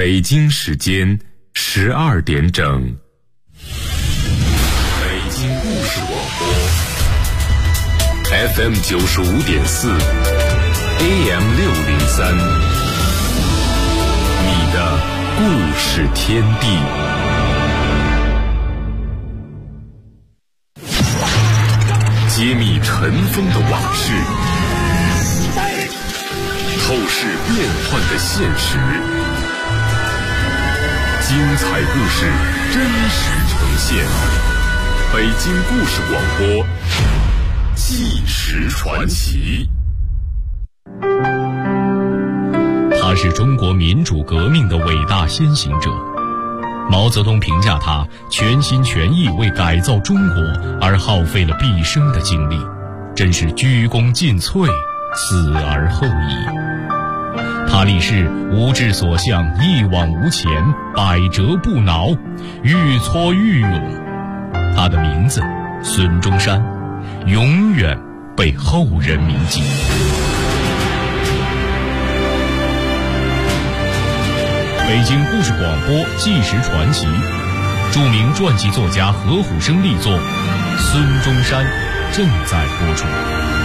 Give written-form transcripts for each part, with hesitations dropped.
北京时间12点整。北京故事广播 FM 95.4 AM 603，你的故事天地。揭秘尘封的往事，透视变幻的现实，精彩故事真实呈现。北京故事广播，纪实传奇。 他是中国民主革命的伟大先行者。毛泽东评价他全心全意为改造中国而耗费了毕生的精力，真是鞠躬尽瘁，死而后已。他立誓无志所向，一往无前，百折不挠，愈挫愈勇。他的名字孙中山，永远被后人铭记。北京故事广播纪实传奇，著名传记作家何虎生力作《孙中山》正在播出。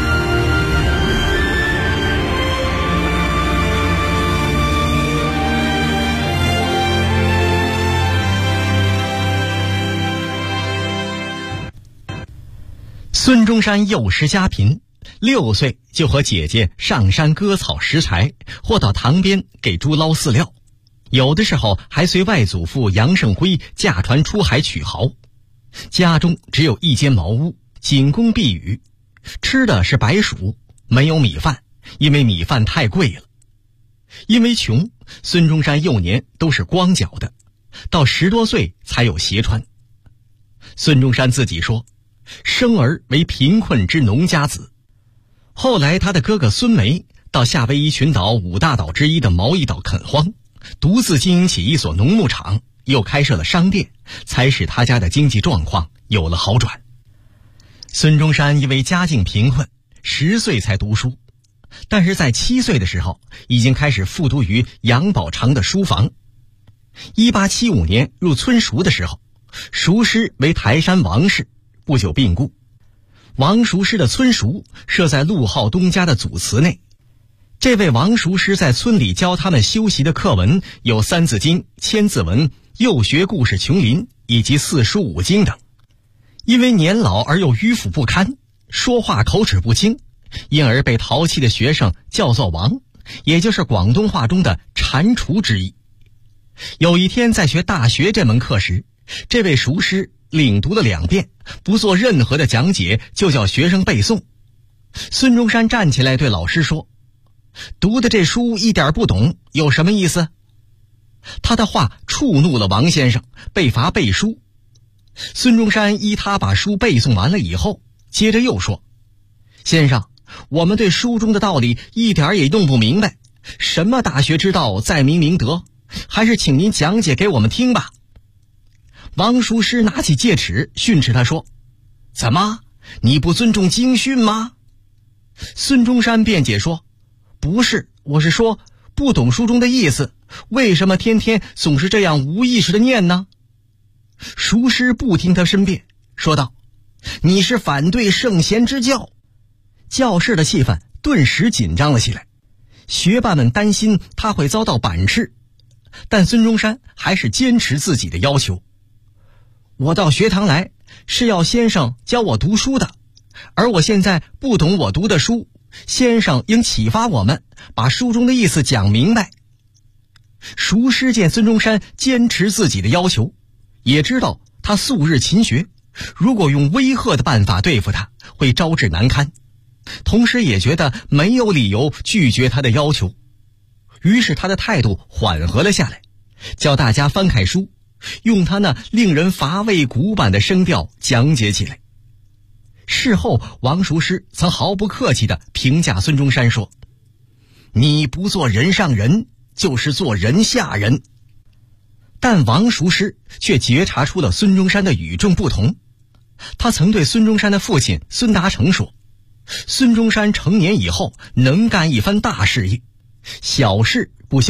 孙中山幼时家贫，6岁就和姐姐上山割草拾柴，或到塘边给猪捞饲料。有的时候还随外祖父杨胜辉驾船出海取蚝，家中只有一间茅屋，仅供避雨，吃的是白薯，没有米饭，因为米饭太贵了。因为穷，孙中山幼年都是光脚的，到10多岁才有鞋穿。孙中山自己说，生而为贫困之农家子。后来他的哥哥孙梅到夏威夷群岛5大岛之一的毛伊岛垦荒，独自经营起一所农牧场，又开设了商店，才使他家的经济状况有了好转。孙中山因为家境贫困，10岁才读书，但是在7岁的时候已经开始复读于杨宝常的书房。1875年入村塾的时候，塾师为台山王氏，不久病故。王塾师的村塾设在陆浩东家的祖祠内。这位王塾师在村里教他们修习的课文有《三字经》《千字文》《幼学故事琼林》以及4书5经等。因为年老而又迂腐不堪，说话口齿不清，因而被淘气的学生叫做王，也就是广东话中的蟾蜍之意。有一天在学大学这门课时，这位塾师领读了2遍，不做任何的讲解，就叫学生背诵。孙中山站起来对老师说，读的这书一点不懂，有什么意思？他的话触怒了王先生，被罚背书。孙中山依他把书背诵完了以后，接着又说，先生，我们对书中的道理一点也弄不明白，什么大学之道在明明德，还是请您讲解给我们听吧。王塾师拿起戒尺训斥他说，怎么，你不尊重经训吗？孙中山辩解说，不是，我是说不懂书中的意思，为什么天天总是这样无意识的念呢？塾师不听他申辩，说道，你是反对圣贤之教。教室的气氛顿时紧张了起来，学霸们担心他会遭到板斥，但孙中山还是坚持自己的要求。我到学堂来是要先生教我读书的，而我现在不懂我读的书，先生应启发我们，把书中的意思讲明白。塾师见孙中山坚持自己的要求，也知道他素日勤学，如果用威吓的办法对付他，会招致难堪，同时也觉得没有理由拒绝他的要求，于是他的态度缓和了下来，叫大家翻开书，用他那令人乏味古板的声调讲解起来。事后王塾师曾毫不客气地评价孙中山说，你不做人上人，就是做人下人。但王塾师却觉察出了孙中山的与众不同。他曾对孙中山的父亲孙达成说，孙中山成年以后能干一番大事业，小事不消做，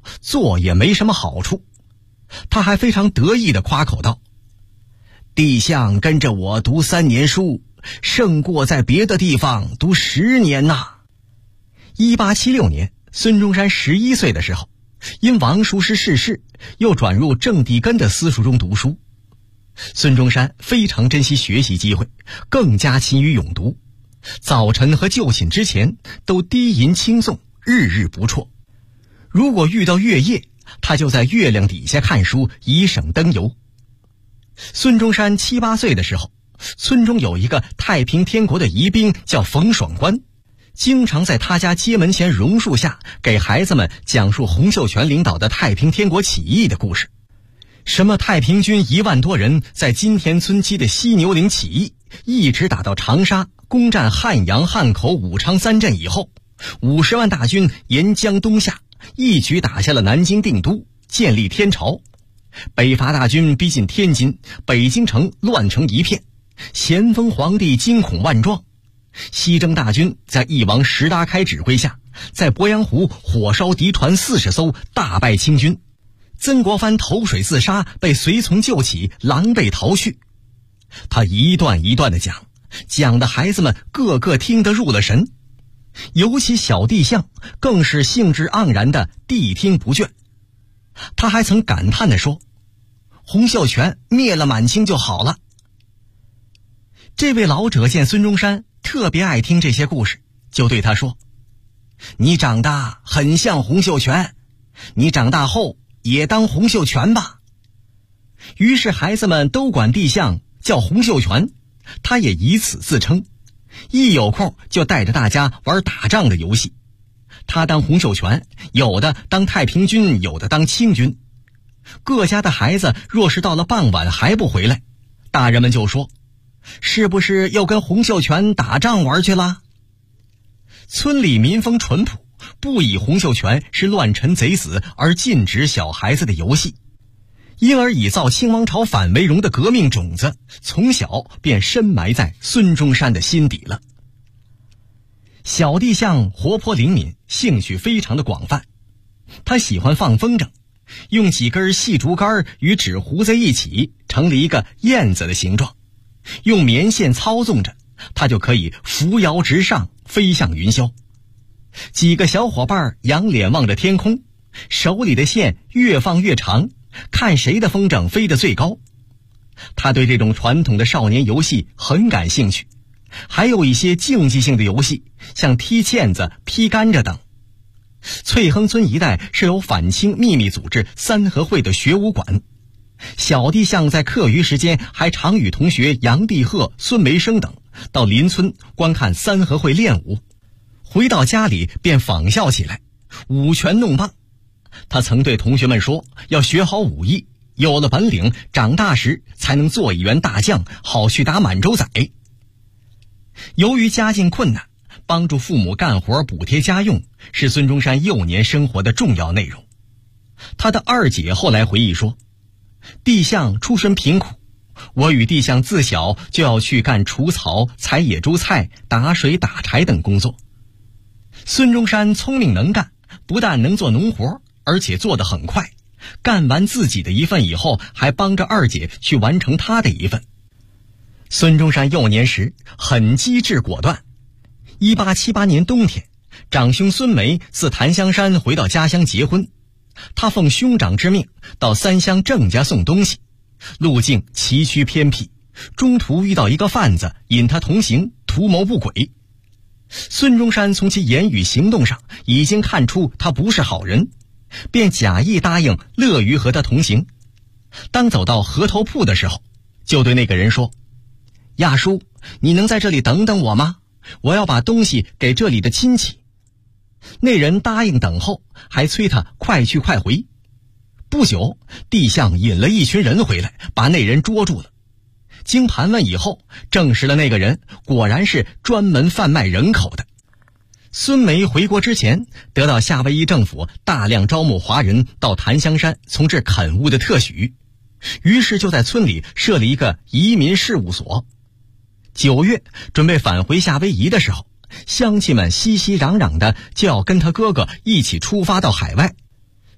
做也没什么好处。他还非常得意地夸口道：帝相跟着我读3年书，胜过在别的地方读10年呐。1876年，孙中山11岁的时候，因王叔师逝世，又转入郑地根的私塾中读书。孙中山非常珍惜学习机会，更加勤于咏读，早晨和就寝之前都低吟轻诵，日日不辍。如果遇到月夜，他就在月亮底下看书，以省灯油。孙中山7、8岁的时候，村中有一个太平天国的疑兵叫冯爽官，经常在他家街门前榕树下给孩子们讲述洪秀全领导的太平天国起义的故事。什么太平军1万多人在金田村期的犀牛岭起义，一直打到长沙，攻占汉阳、汉口、武昌3镇以后，50万大军沿江东下，一举打下了南京定都，建立天朝。北伐大军逼近天津，北京城乱成一片，咸丰皇帝惊恐万状。西征大军在翼王石达开指挥下，在鄱阳湖火烧敌船40艘，大败清军。曾国藩投水自杀，被随从救起，狼狈逃去。他一段一段地讲的孩子们个个听得入了神，尤其小帝相更是兴致盎然的谛听不倦。他还曾感叹地说：洪秀全灭了满清就好了。这位老者见孙中山特别爱听这些故事，就对他说：你长大很像洪秀全，你长大后也当洪秀全吧。于是孩子们都管帝相叫洪秀全，他也以此自称，一有空就带着大家玩打仗的游戏。他当洪秀全，有的当太平军，有的当清军。各家的孩子若是到了傍晚还不回来，大人们就说：是不是又跟洪秀全打仗玩去了？村里民风淳朴，不以洪秀全是乱臣贼子而禁止小孩子的游戏，因而以造清王朝反为荣的革命种子从小便深埋在孙中山的心底了。小帝相活泼灵敏，兴趣非常的广泛。他喜欢放风筝，用几根细竹竿与纸糊在一起，成了一个燕子的形状，用棉线操纵着，他就可以扶摇直上，飞向云霄。几个小伙伴仰脸望着天空，手里的线越放越长，看谁的风筝飞得最高。他对这种传统的少年游戏很感兴趣，还有一些竞技性的游戏，像踢毽子、劈甘蔗等。翠亨村一带是有反清秘密组织三合会的学武馆，小帝相在课余时间还常与同学杨帝鹤、孙梅生等到邻村观看三合会练武，回到家里便仿效起来，舞拳弄棒。他曾对同学们说，要学好武艺，有了本领，长大时才能做一员大将，好去打满洲仔。由于家境困难，帮助父母干活补贴家用是孙中山幼年生活的重要内容。他的二姐后来回忆说，帝相出身贫苦，我与帝相自小就要去干除草、采野猪菜、打水、打柴等工作。孙中山聪明能干，不但能做农活，而且做得很快，干完自己的一份以后，还帮着二姐去完成她的一份。孙中山幼年时很机智果断。1878年冬天，长兄孙梅自檀香山回到家乡结婚，他奉兄长之命到三乡郑家送东西，路径崎岖偏僻，中途遇到一个贩子引他同行，图谋不轨。孙中山从其言语行动上已经看出他不是好人，便假意答应乐于和他同行。当走到河头铺的时候，就对那个人说：亚叔，你能在这里等等我吗？我要把东西给这里的亲戚。那人答应等候，还催他快去快回。不久，帝相引了一群人回来，把那人捉住了。经盘问以后，证实了那个人果然是专门贩卖人口的。孙梅回国之前，得到夏威夷政府大量招募华人到檀香山从事垦务的特许，于是就在村里设了一个移民事务所。9月准备返回夏威夷的时候，乡亲们熙熙攘攘的就要跟他哥哥一起出发到海外。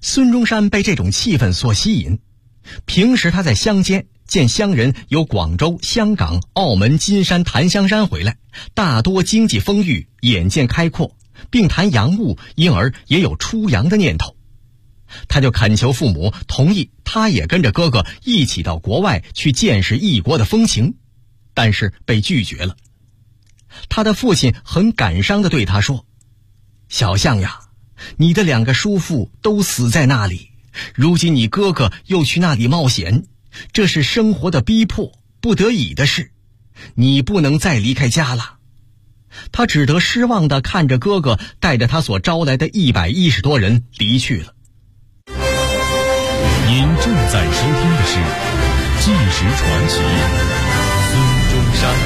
孙中山被这种气氛所吸引，平时他在乡间见乡人由广州、香港、澳门、金山、檀香山回来，大多经济丰裕，眼界开阔，并谈洋务，因而也有出洋的念头。他就恳求父母同意他也跟着哥哥一起到国外去见识异国的风情，但是被拒绝了。他的父亲很感伤地对他说：小象呀，你的2个叔父都死在那里，如今你哥哥又去那里冒险，这是生活的逼迫，不得已的事，你不能再离开家了。他只得失望地看着哥哥带着他所招来的110多人离去了。 您正在收听的是《纪实传奇》，孙中山。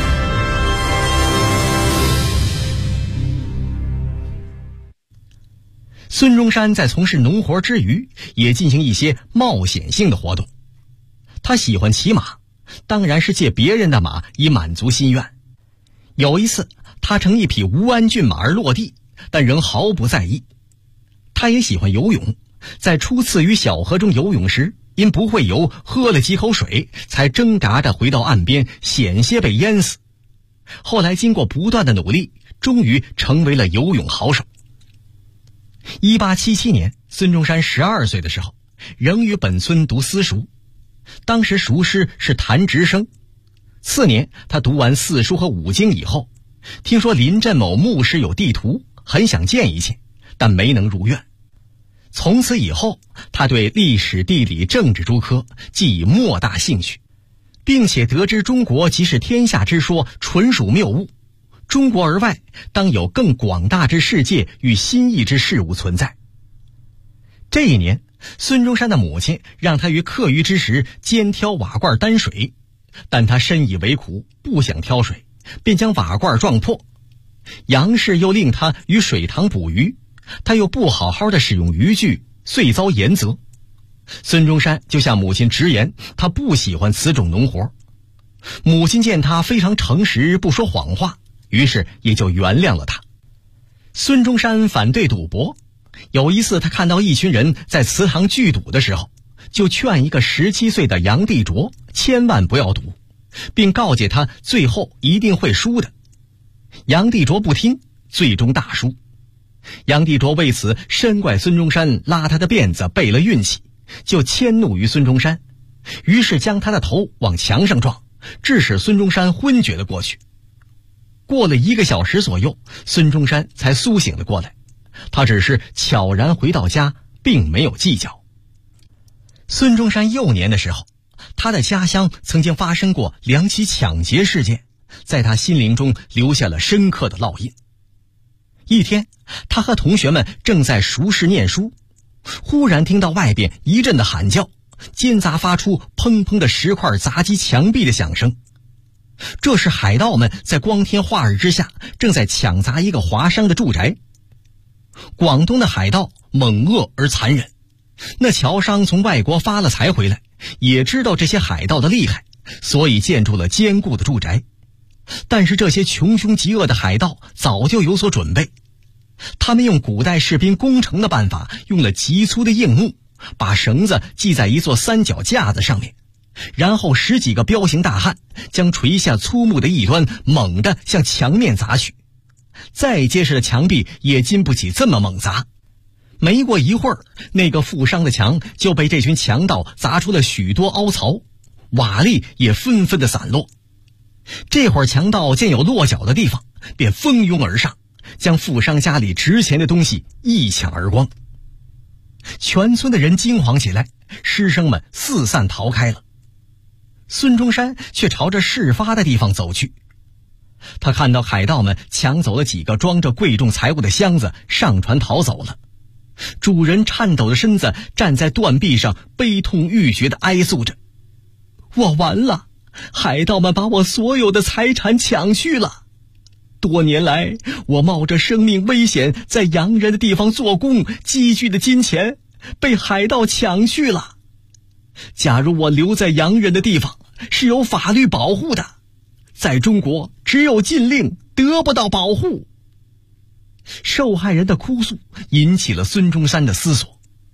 孙中山在从事农活之余，也进行一些冒险性的活动。他喜欢骑马，当然是借别人的马以满足心愿。有一次，他乘一匹吴安骏马而落地，但仍毫不在意。他也喜欢游泳，在初次于小河中游泳时，因不会游，喝了几口水，才挣扎着回到岸边，险些被淹死。后来经过不断的努力，终于成为了游泳好手。1877年，孙中山12岁的时候，仍于本村读私塾。当时塾师是谭直生。次年，他读完4书和5经以后，听说临镇某牧师有地图，很想见一见，但没能如愿。从此以后，他对历史、地理、政治诸科既以莫大兴趣，并且得知中国即是天下之说纯属谬误，中国而外当有更广大之世界与新异之事物存在。这一年，孙中山的母亲让他于课余之时肩挑瓦罐担水，但他深以为苦，不想挑水，便将瓦罐撞破。杨氏又令他于水塘捕鱼，他又不好好的使用渔具，遂遭严责。孙中山就向母亲直言，他不喜欢此种农活。母亲见他非常诚实，不说谎话，于是也就原谅了他。孙中山反对赌博，有一次他看到一群人在祠堂聚赌的时候，就劝一个17岁的杨地琢千万不要赌，并告诫他最后一定会输的。杨地琢不听，最终大输。杨地琢为此深怪孙中山拉他的辫子背了运气，就迁怒于孙中山，于是将他的头往墙上撞，致使孙中山昏厥了过去。过了1个小时左右，孙中山才苏醒了过来，他只是悄然回到家，并没有计较。孙中山幼年的时候，他的家乡曾经发生过2起抢劫事件，在他心灵中留下了深刻的烙印。一天，他和同学们正在塾室念书，忽然听到外边一阵的喊叫，间杂发出砰砰的石块砸击墙壁的响声。这是海盗们在光天化日之下正在抢砸一个华商的住宅。广东的海盗猛恶而残忍，那侨商从外国发了财回来，也知道这些海盗的厉害，所以建筑了坚固的住宅。但是这些穷凶极恶的海盗早就有所准备，他们用古代士兵攻城的办法，用了极粗的硬木，把绳子系在一座3脚架子上面，然后10几个彪形大汉将垂下粗木的一端猛地向墙面砸去。再结实的墙壁也经不起这么猛砸。没过一会儿，那个负伤的墙就被这群强盗砸出了许多凹槽，瓦砾也纷纷的散落。这会儿强盗见有落脚的地方，便蜂拥而上，将富商家里值钱的东西一抢而光。全村的人惊慌起来，师生们四散逃开了。孙中山却朝着事发的地方走去。他看到海盗们抢走了几个装着贵重财物的箱子，上船逃走了。主人颤抖的身子站在断壁上，悲痛欲绝地哀诉着：我完了，海盗们把我所有的财产抢去了。多年来，我冒着生命危险在洋人的地方做工，积聚的金钱被海盗抢去了。假如我留在洋人的地方，是有法律保护的，在中国只有禁令，得不到保护。受害人的哭诉引起了孙中山的思索。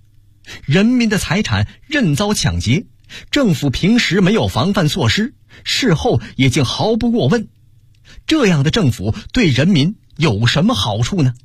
人民的财产任遭抢劫，政府平时没有防范措施，事后也竟毫不过问，这样的政府对人民有什么好处呢？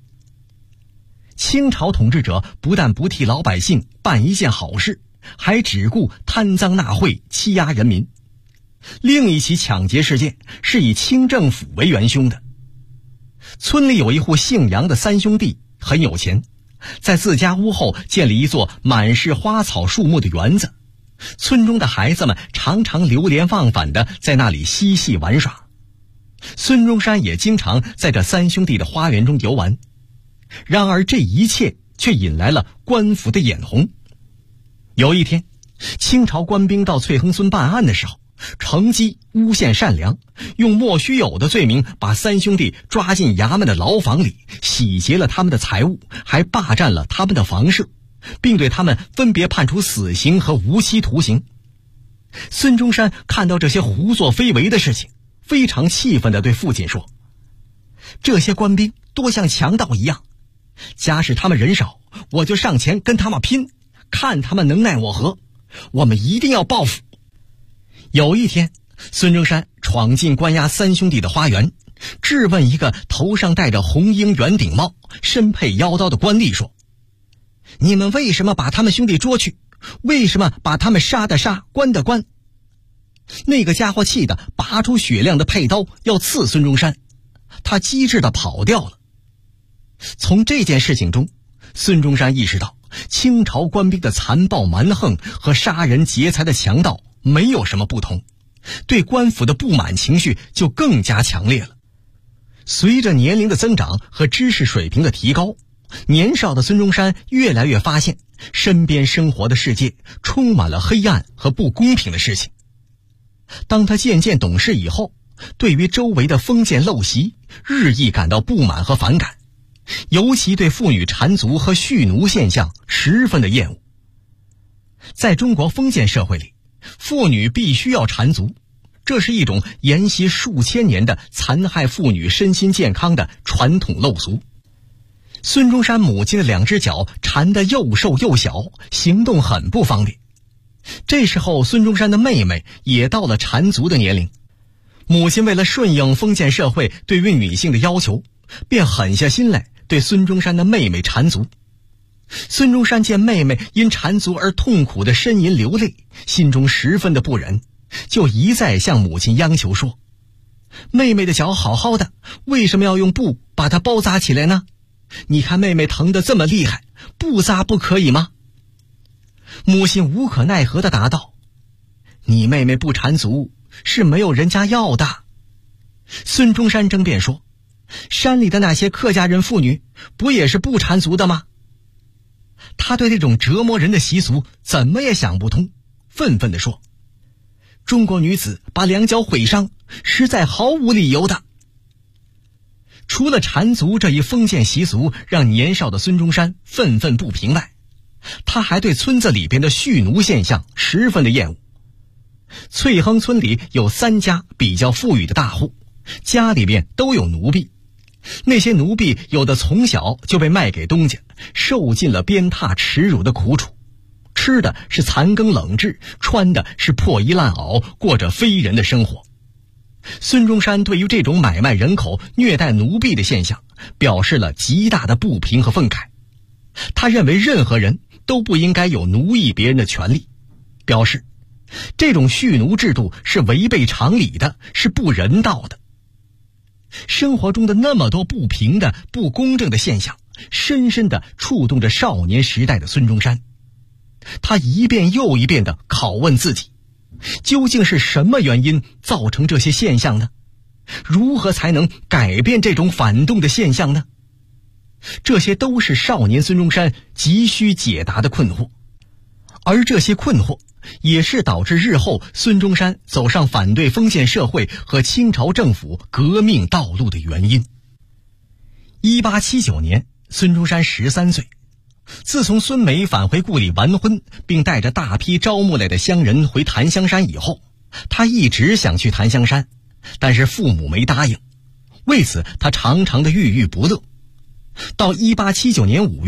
清朝统治者不但不替老百姓办一件好事，还只顾贪赃纳贿，欺压人民。另一起抢劫事件是以清政府为元凶的。村里有一户姓杨的三兄弟，很有钱，在自家屋后建立一座满是花草树木的园子，村中的孩子们常常流连忘返地在那里嬉戏玩耍。孙中山也经常在这三兄弟的花园中游玩。然而这一切却引来了官府的眼红。有一天，清朝官兵到翠亨村办案的时候，乘机诬陷善良，用莫须有的罪名把三兄弟抓进衙门的牢房里，洗劫了他们的财物，还霸占了他们的房舍，并对他们分别判处死刑和无期徒刑。孙中山看到这些胡作非为的事情，非常气愤地对父亲说：“这些官兵多像强盗一样，假使他们人少，我就上前跟他们拼，看他们能奈我何，我们一定要报复。”有一天，孙中山闯进关押三兄弟的花园，质问一个头上戴着红缨圆顶帽、身佩腰刀的官吏说：“你们为什么把他们兄弟捉去？为什么把他们杀的杀，关的关？”那个家伙气得拔出雪亮的佩刀要刺孙中山，他机智地跑掉了。从这件事情中，孙中山意识到清朝官兵的残暴蛮横和杀人劫财的强盗没有什么不同，对官府的不满情绪就更加强烈了。随着年龄的增长和知识水平的提高，年少的孙中山越来越发现身边生活的世界充满了黑暗和不公平的事情。当他渐渐懂事以后，对于周围的封建陋习日益感到不满和反感，尤其对妇女缠足和蓄奴现象十分的厌恶。在中国封建社会里，妇女必须要缠足，这是一种沿袭数千年的残害妇女身心健康的传统陋俗。孙中山母亲的两只脚缠得又瘦又小，行动很不方便。这时候孙中山的妹妹也到了缠足的年龄，母亲为了顺应封建社会对于女性的要求，便狠下心来对孙中山的妹妹缠足。孙中山见妹妹因缠足而痛苦地呻吟流泪，心中十分的不忍，就一再向母亲央求说：“妹妹的脚好好的，为什么要用布把它包扎起来呢？你看妹妹疼得这么厉害，不扎不可以吗？”母亲无可奈何地答道：“你妹妹不缠足是没有人家要的。”孙中山争辩说：“山里的那些客家人妇女不也是不缠足的吗？”他对这种折磨人的习俗怎么也想不通，愤愤地说：“中国女子把两脚毁伤，实在毫无理由的。”除了缠足这一封建习俗让年少的孙中山愤愤不平外，他还对村子里边的蓄奴现象十分的厌恶。翠亨村里有3家比较富裕的大户，家里边都有奴婢。那些奴婢有的从小就被卖给东家，受尽了鞭挞耻辱的苦楚，吃的是残羹冷炙，穿的是破衣烂袄，过着非人的生活。孙中山对于这种买卖人口、虐待奴婢的现象表示了极大的不平和愤慨。他认为任何人都不应该有奴役别人的权利，表示这种蓄奴制度是违背常理的，是不人道的。生活中的那么多不平的、不公正的现象，深深地触动着少年时代的孙中山。他一遍又一遍地拷问自己，究竟是什么原因造成这些现象呢？如何才能改变这种反动的现象呢？这些都是少年孙中山急需解答的困惑，而这些困惑也是导致日后孙中山走上反对封建社会和清朝政府革命道路的原因。1879年，孙中山13岁。自从孙梅返回故里完婚，并带着大批招募来的乡人回檀香山以后，他一直想去檀香山，但是父母没答应，为此他常常的郁郁不乐。到1879年5月，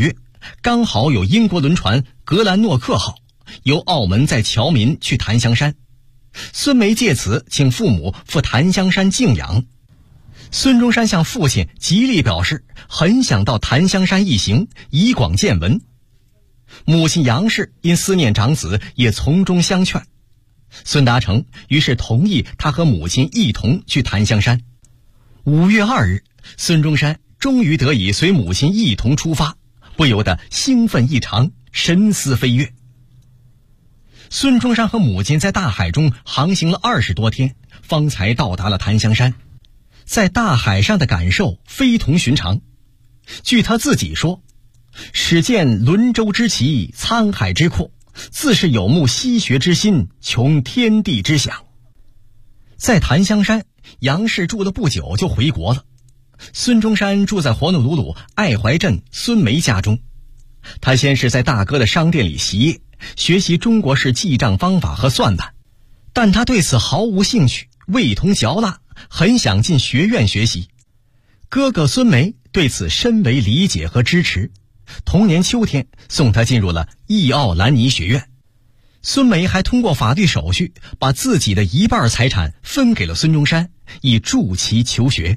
刚好有英国轮船格兰诺克号由澳门载侨民去檀香山，孙梅借此请父母赴檀香山静养。孙中山向父亲极力表示很想到檀香山一行，以广见闻。母亲杨氏因思念长子，也从中相劝。孙达成于是同意他和母亲一同去檀香山。5月2日，孙中山终于得以随母亲一同出发，不由得兴奋异常，神思飞跃。孙中山和母亲在大海中航行了20多天，方才到达了檀香山。在大海上的感受非同寻常。据他自己说，始见轮舟之奇，沧海之阔，自是有慕西学之心，穷天地之想。在檀香山，杨氏住了不久就回国了。孙中山住在活弄鲁鲁爱怀镇孙梅家中。他先是在大哥的商店里习业，学习中国式记账方法和算盘，但他对此毫无兴趣，味同嚼蜡，很想进学院学习。哥哥孙梅对此深为理解和支持，同年秋天送他进入了义奥兰尼学院。孙梅还通过法律手续把自己的一半财产分给了孙中山，以助其求学。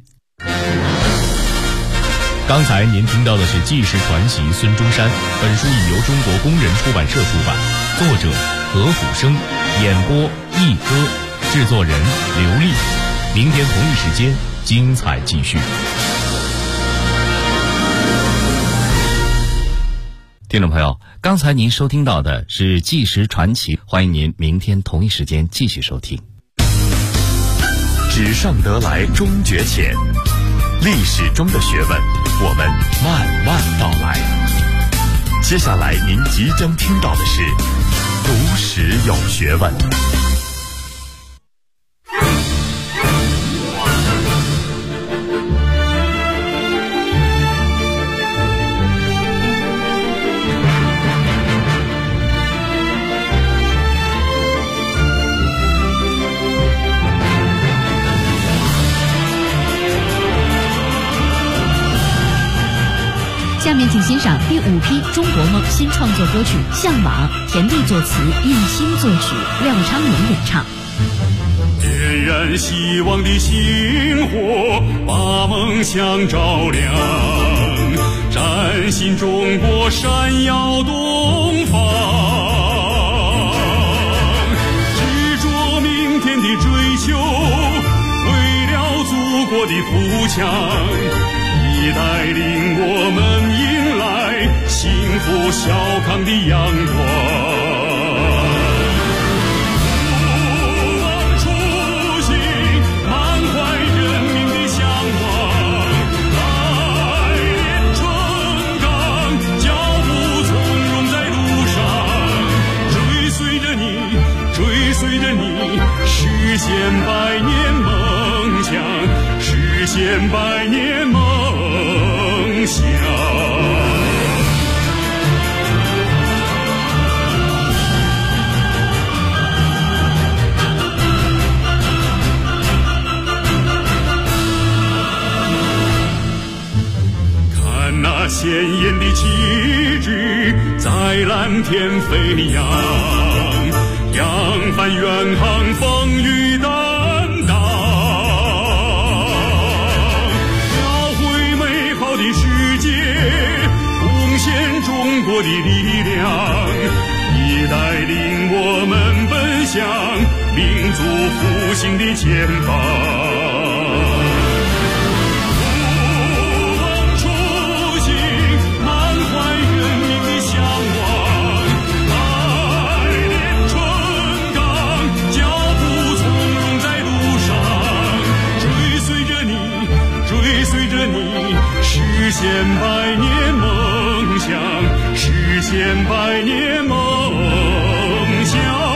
刚才您听到的是纪实传奇孙中山，本书已由中国工人出版社出版，作者何虎生，演播一哥，制作人刘丽。明天同一时间精彩继续。 听众朋友，刚才您收听到的是纪实传奇，欢迎您明天同一时间继续收听。 纸上得来终觉浅，历史中的学问，我们慢慢道来。接下来您即将听到的是读史有学问。 下面请欣赏第5批中国梦新创作歌曲《向往》，田地作词，运心作曲，廖昌永演唱。 点燃希望的星火，把梦想照亮，崭新中国闪耀东方，执着明天的追求，为了祖国的富强，已带领我们迎来幸福小康的阳光。不忘初心，满怀人民的向往，来年春岗，脚步从容在路上，追随着你，追随着你，实现百年梦想，实现百年梦想。看那鲜艳的旗帜在蓝天飞扬，扬帆远航，风雨担当，的世界，贡献中国的力量，已带领我们奔向民族复兴的前方。不忘初心，满怀人民的向往，来年春岗，脚步从容在路上，追随着你，追随着你，实现百年梦想，实现百年梦想。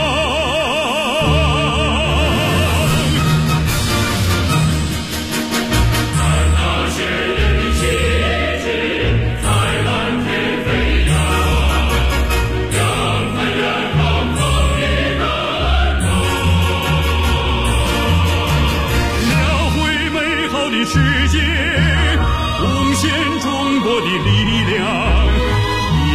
看那鲜艳的旗帜在蓝天飞扬，扬帆远航，风雨担当，描绘美好的世界，贡献中国的力量，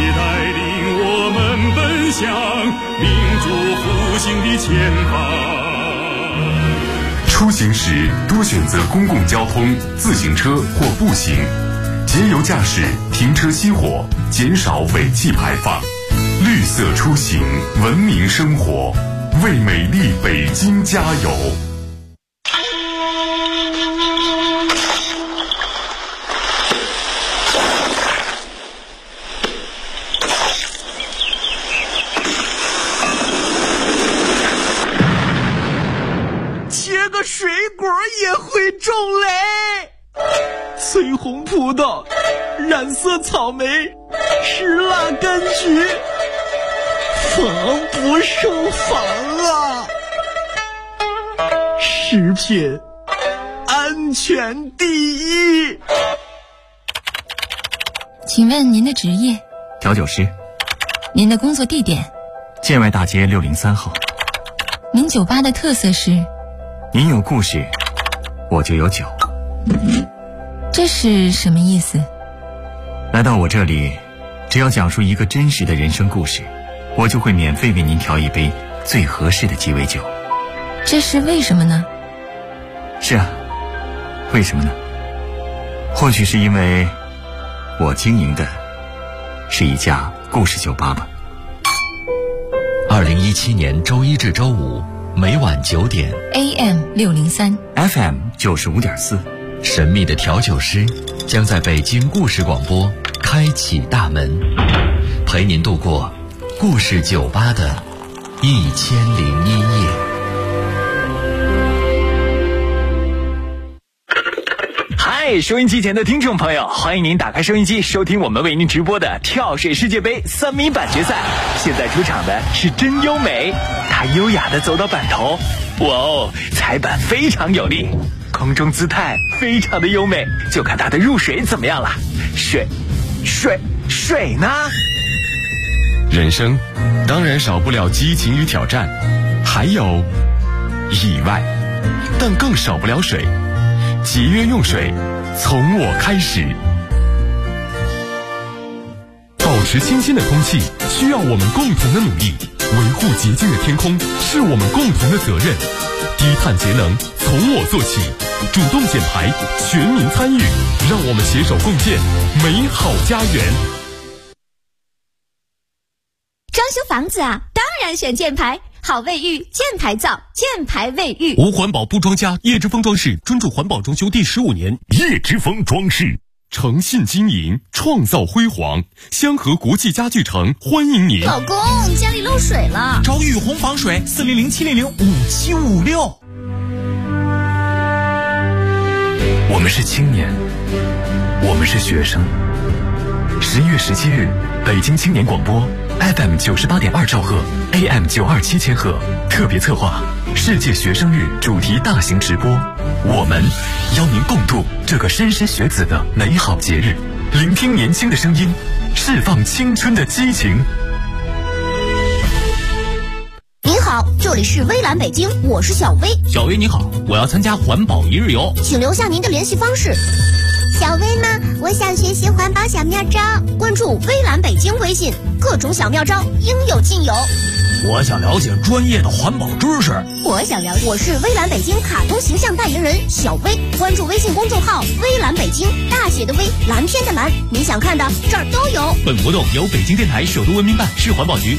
奔向民主复兴的前方。 出行时多选择公共交通、自行车或步行，节油驾驶，停车熄火，减少尾气排放。绿色出行，文明生活，为美丽北京加油！ 切个水果也会种嘞，翠红葡萄，染色草莓，石蜡柑橘，防不胜防啊！食品安全第一。 请问您的职业？ 调酒师。 您的工作地点？ 建外大街603号。 您酒吧的特色是？ 您有故事，我就有酒。 这是什么意思？ 来到我这里，只要讲述一个真实的人生故事，我就会免费为您调一杯最合适的鸡尾酒。 这是为什么呢？ 是啊，为什么呢？或许是因为我经营的是一家故事酒吧吧。 2017年周一至周五每晚9点 AM 603 FM 95.4， 神秘的调酒师将在北京故事广播开启大门，陪您度过故事酒吧的1001夜。 嗨，收音机前的听众朋友，欢迎您打开收音机，收听我们为您直播的跳水世界杯3米板决赛。现在出场的是真优美，她优雅地走到板头，哇哦，踩板非常有力，空中姿态非常的优美，就看她的入水怎么样了。水呢？ 人生当然少不了激情与挑战，还有意外，但更少不了水。节约用水，从我开始。保持清新的空气需要我们共同的努力，维护洁净的天空是我们共同的责任。低碳节能从我做起，主动减排，全民参与，让我们携手共建美好家园。 装修房子啊，当然选建牌。好卫浴，建牌造，建牌卫浴。 无环保不装家，叶之峰装饰专注环保装修第15年。叶之峰装饰，诚信经营，创造辉煌。香河国际家具城欢迎您。 老公，家里漏水了， 找雨虹防水，400-700-5756。 我们是青年，我们是学生。11月17日，北京青年广播 FM 98.2兆赫 AM 927千赫特别策划世界学生日主题大型直播，我们邀您共度这个莘莘学子的美好节日，聆听年轻的声音，释放青春的激情。 您好，这里是微蓝北京，我是小薇。 小薇你好，我要参加环保一日游， 请留下您的联系方式。 小薇呢？我想学习环保小妙招， 关注微蓝北京微信，各种小妙招应有尽有。 我想了解专业的环保知识， 我想了解。我是微蓝北京卡通形象代言人小薇，关注微信公众号微蓝北京，大写的微，蓝天的蓝，你想看的这儿都有。 本活动由北京电台首都文明办、市环保局